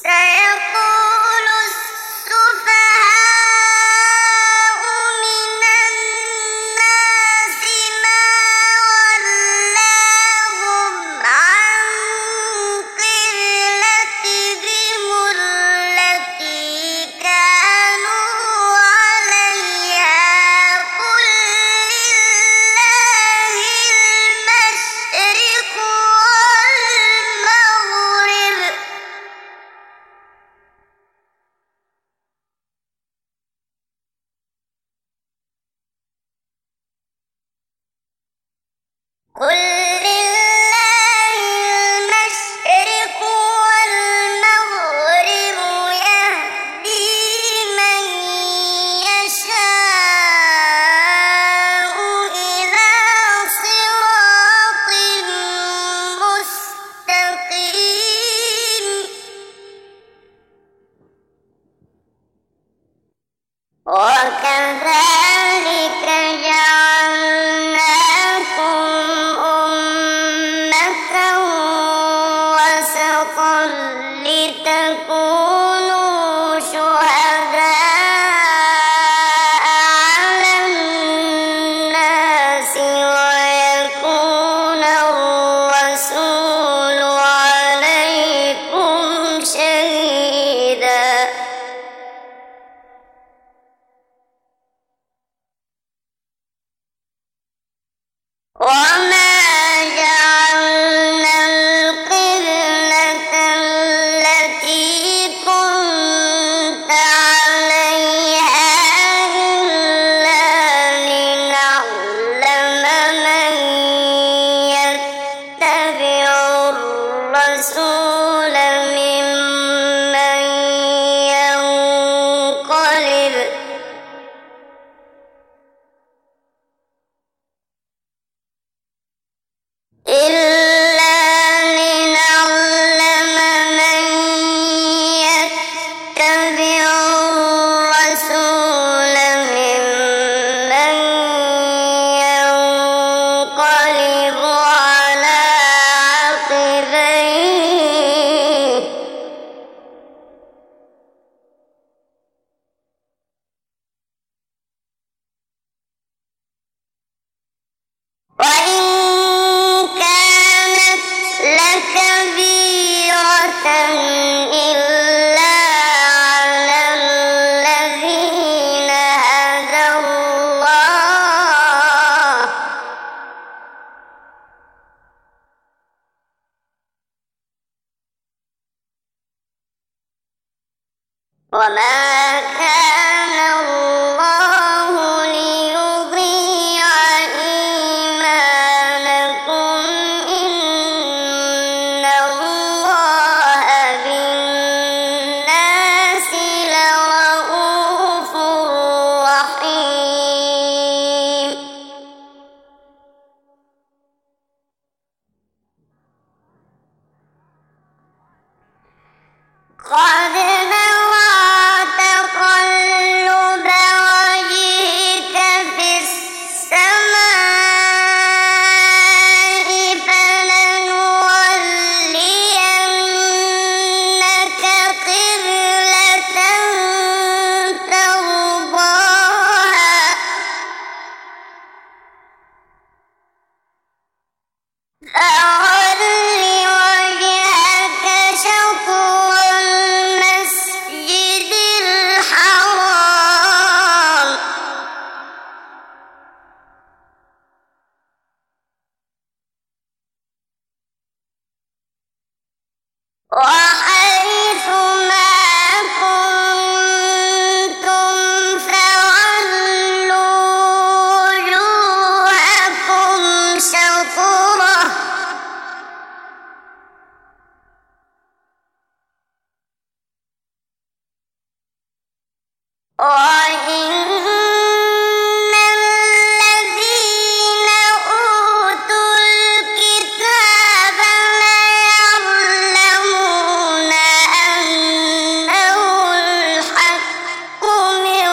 سيقول السفهاء من الناس ما ولاهم عن قبلتهم التي كانوا عليها قل لله المشرق والمغرب قل لله المشرق والمغرب يهدي من يشاء إلى صراط مستقيم وكذلك جعلناكم أمة وسطا لتكونوا شهداء على الناس ويكون الرسول عليكم شهيدا وما جعلنا القبلة التي كنت عليها إلا لنعلم من يتبع الرسول ممن ينقلب على عقبيه وإن كانت لكبيرة إلا على الذين هدى الله وما كان الله ليضيع إيمانكم إن الله بالناس لرءوف رحيم قد نرى تقلب وجهك في السماء فلنولينك قبلة ترضاها فول وجهك شطر المسجد الحرام وحيث ما كنتم فولوا وجوهكم شطره وإن الذين أوتوا الكتاب ليعلمون أنه الحق من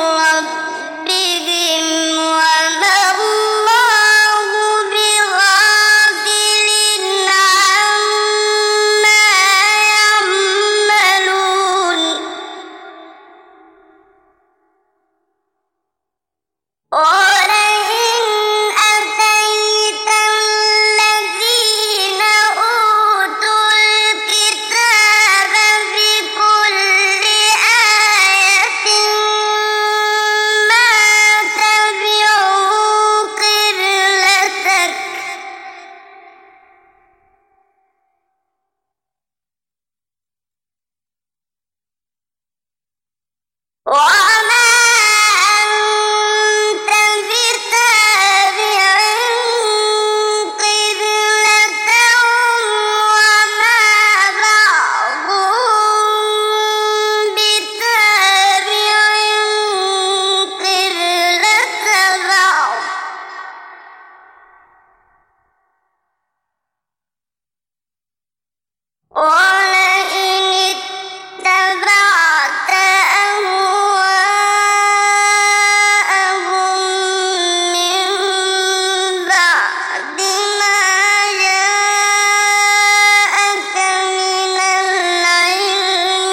ربهم وما الله بغافل عما يعملون وما أنت بتابع قبلتهم وما بعضهم بتابع قبلة بعض ولئن اتبعت أهواءهم من بعد ما جاءك من العلم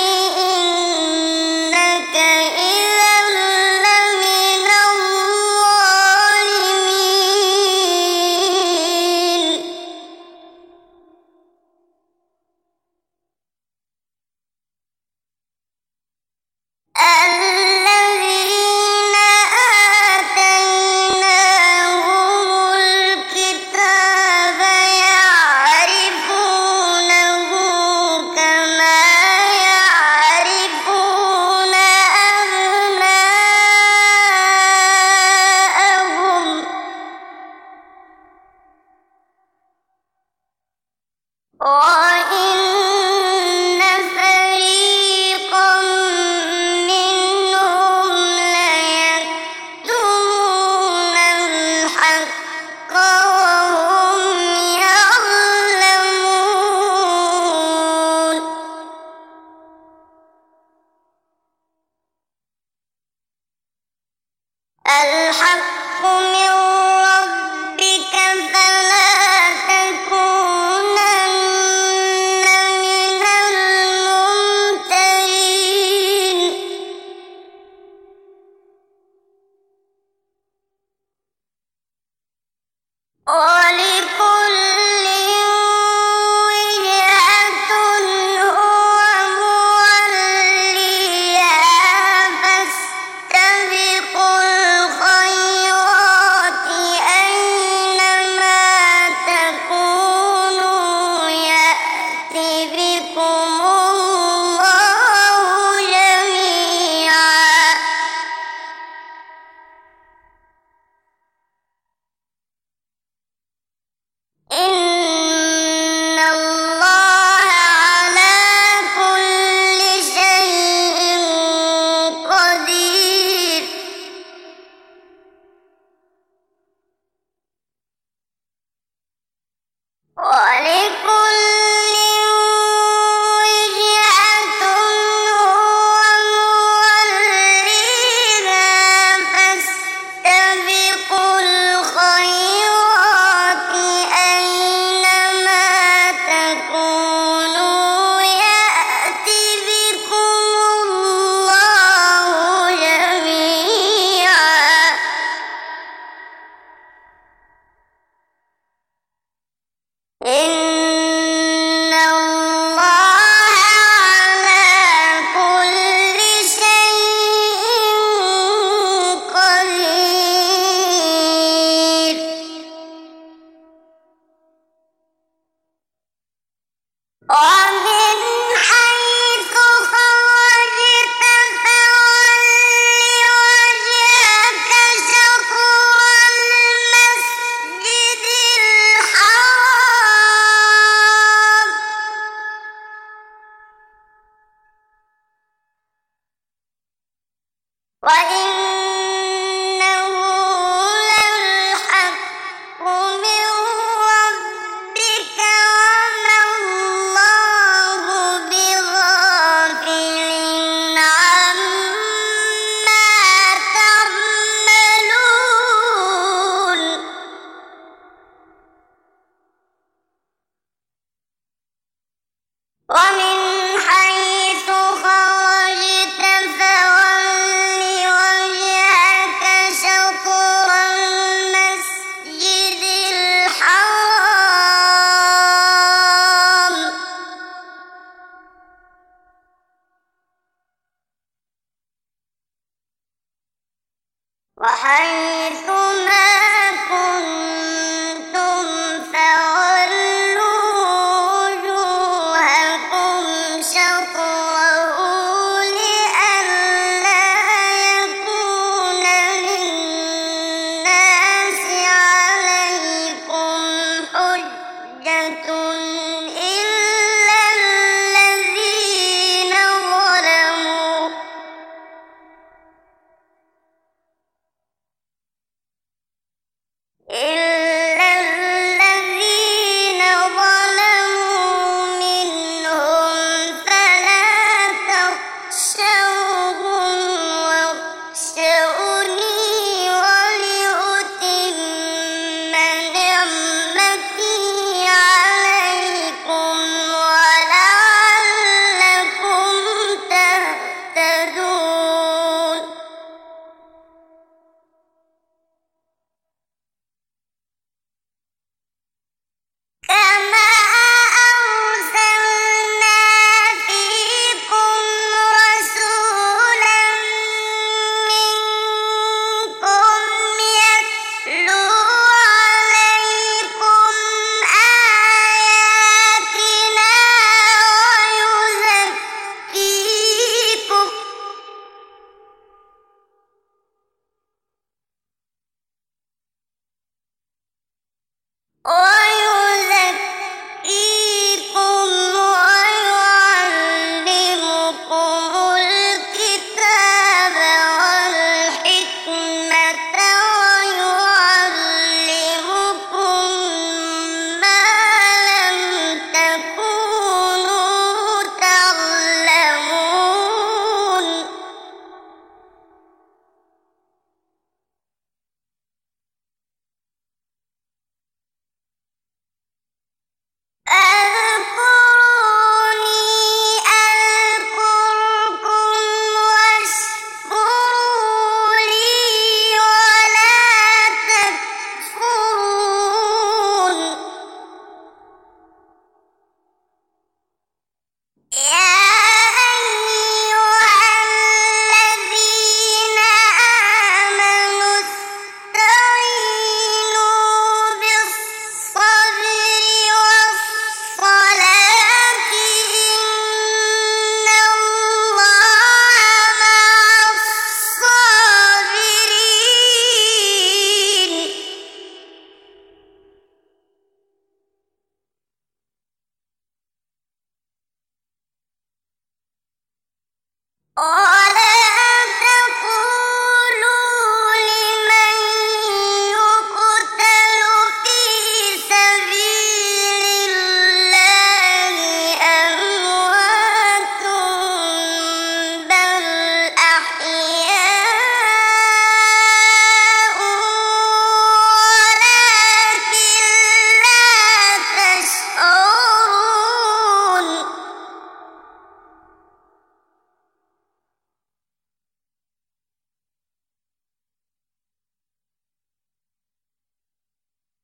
إنك إذا لمن الظالمين الذين آتيناهم الكتاب يعرفونه كما يعرفون أبناءهم وإن فريقا منهم ليكتمون الحق وهم يعلمون الحق من ربك فلا تكونن من الممترين ولكل وجهة هو موليها فاستبقوا الخيرات أينما تكونوا يأت بكم الله جميعا إن الله على كل شيء قدير ولكل وجهة هو موليها فاستبقوا الخيرات أينما تكونوا يأت بكم الله جميعا إن الله على كل شيء قدير ومن حيث خرجت فول وجهك شطر المسجد الحرام وإنه للحق من ربك وما الله بغافل عما تعملون ومن حيث خرجت فول وجهك شطر المسجد الحرام وحيث ما كنتم فولوا وجوهكم شطره لئلا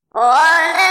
ولا